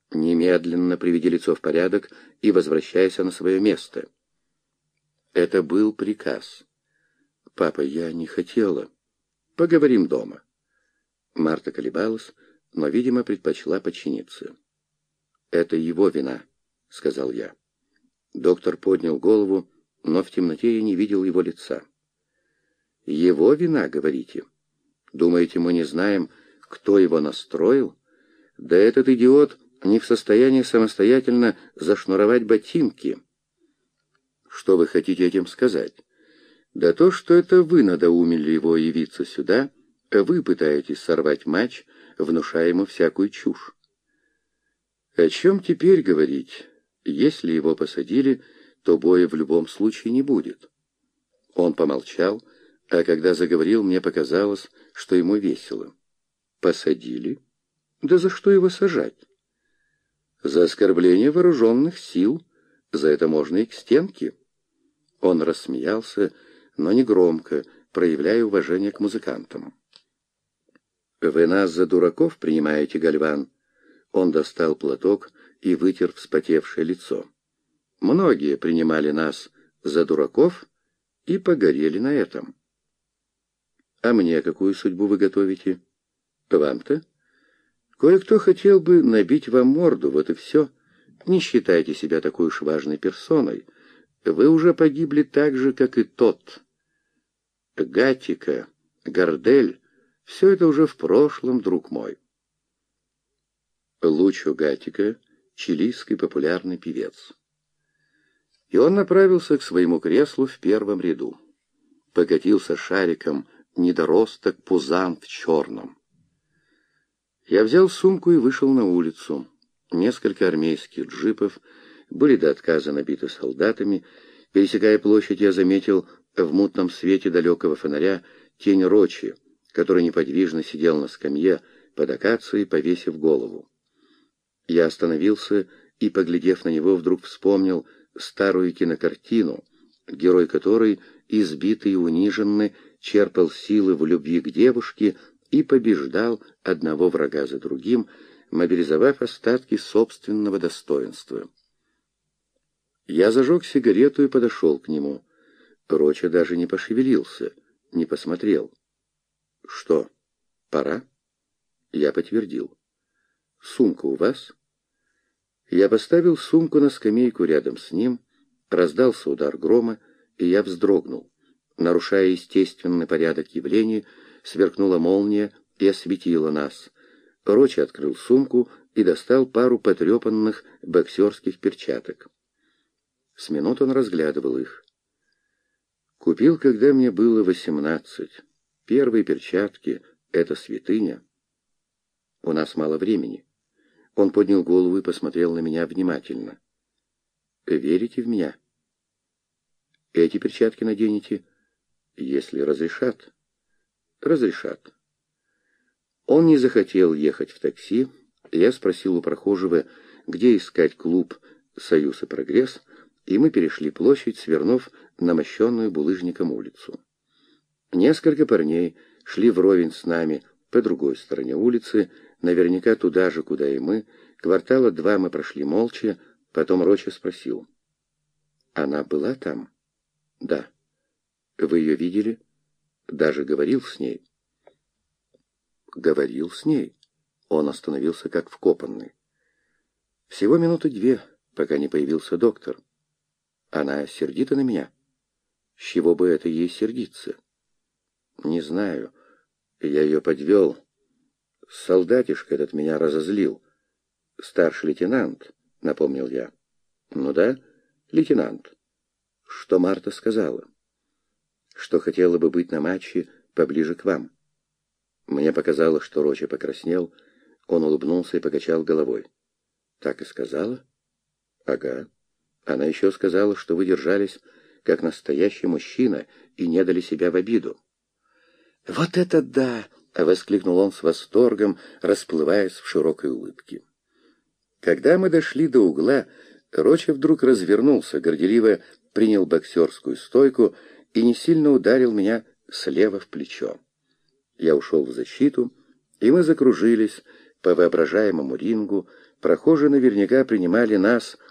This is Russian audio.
Немедленно приведи лицо в порядок и возвращайся на свое место. Это был приказ. Папа, я не хотела. Поговорим дома. Марта колебалась, но, видимо, предпочла подчиниться. Это его вина, сказал я. Доктор поднял голову, но в темноте я не видел его лица. Его вина, говорите? Думаете, мы не знаем, кто его настроил? Да этот идиот не в состоянии самостоятельно зашнуровать ботинки. Что вы хотите этим сказать? Да то, что это вы надоумили его явиться сюда, а вы пытаетесь сорвать матч, внушая ему всякую чушь. О чем теперь говорить? Если его посадили, то боя в любом случае не будет. Он помолчал, а когда заговорил, мне показалось, что ему весело. Посадили? Да за что его сажать? За оскорбление вооруженных сил. За это можно и к стенке. Он рассмеялся, но не громко, проявляя уважение к музыкантам. «Вы нас за дураков принимаете, Гальван?» Он достал платок и вытер вспотевшее лицо. «Многие принимали нас за дураков и погорели на этом». «А мне какую судьбу вы готовите?» «Вам-то?» «Кое-кто хотел бы набить вам морду, вот и все. Не считайте себя такой уж важной персоной. Вы уже погибли так же, как и тот. Гаттика, Гардель — все это уже в прошлом, друг мой». Лучо Гаттика — чилийский популярный певец. И он направился к своему креслу в первом ряду. Покатился шариком недоросток пузан в черном. Я взял сумку и вышел на улицу. Несколько армейских джипов были до отказа набиты солдатами. Пересекая площадь, я заметил в мутном свете далекого фонаря тень Рочи, который неподвижно сидел на скамье под акацией, повесив голову. Я остановился и, поглядев на него, вдруг вспомнил старую кинокартину, герой которой, избитый и униженный, черпал силы в любви к девушке и побеждал одного врага за другим, мобилизовав остатки собственного достоинства. Я зажег сигарету и подошел к нему. Роча даже не пошевелился, не посмотрел. «Что, пора?» Я подтвердил. «Сумка у вас?» Я поставил сумку на скамейку рядом с ним, раздался удар грома, и я вздрогнул. Нарушая естественный порядок явлений, сверкнула молния и осветила нас. Рочи открыл сумку и достал пару потрепанных боксерских перчаток. С минут он разглядывал их. «Купил, когда мне было 18. Первые перчатки — это святыня. У нас мало времени». Он поднял голову и посмотрел на меня внимательно. «Верите в меня?» «Эти перчатки наденете, если разрешат?» «Разрешат». Он не захотел ехать в такси. Я спросил у прохожего, где искать клуб «Союз и прогресс», и мы перешли площадь, свернув на мощенную булыжником улицу. Несколько парней шли вровень с нами по другой стороне улицы, наверняка туда же, куда и мы. Квартала 2 мы прошли молча, потом Роча спросил. «Она была там?» «Да». «Вы ее видели?» «Даже говорил с ней». «Говорил с ней?» Он остановился как вкопанный. «Всего минуты 2, пока не появился доктор. Она сердита на меня?» «С чего бы это ей сердиться?» «Не знаю. Я ее подвел. Солдатишка этот меня разозлил. Старший лейтенант», — напомнил я. «Ну да, лейтенант». «Что Марта сказала?» «Что хотела бы быть на матче поближе к вам». Мне показалось, что Роча покраснел. Он улыбнулся и покачал головой. «Так и сказала?» «Ага. Она еще сказала, что вы держались как настоящий мужчина и не дали себя в обиду». «Вот это да!» — воскликнул он с восторгом, расплываясь в широкой улыбке. Когда мы дошли до угла, Роча вдруг развернулся, горделиво принял боксерскую стойку и не сильно ударил меня слева в плечо. Я ушел в защиту, и мы закружились по воображаемому рингу, Прохожие наверняка принимали нас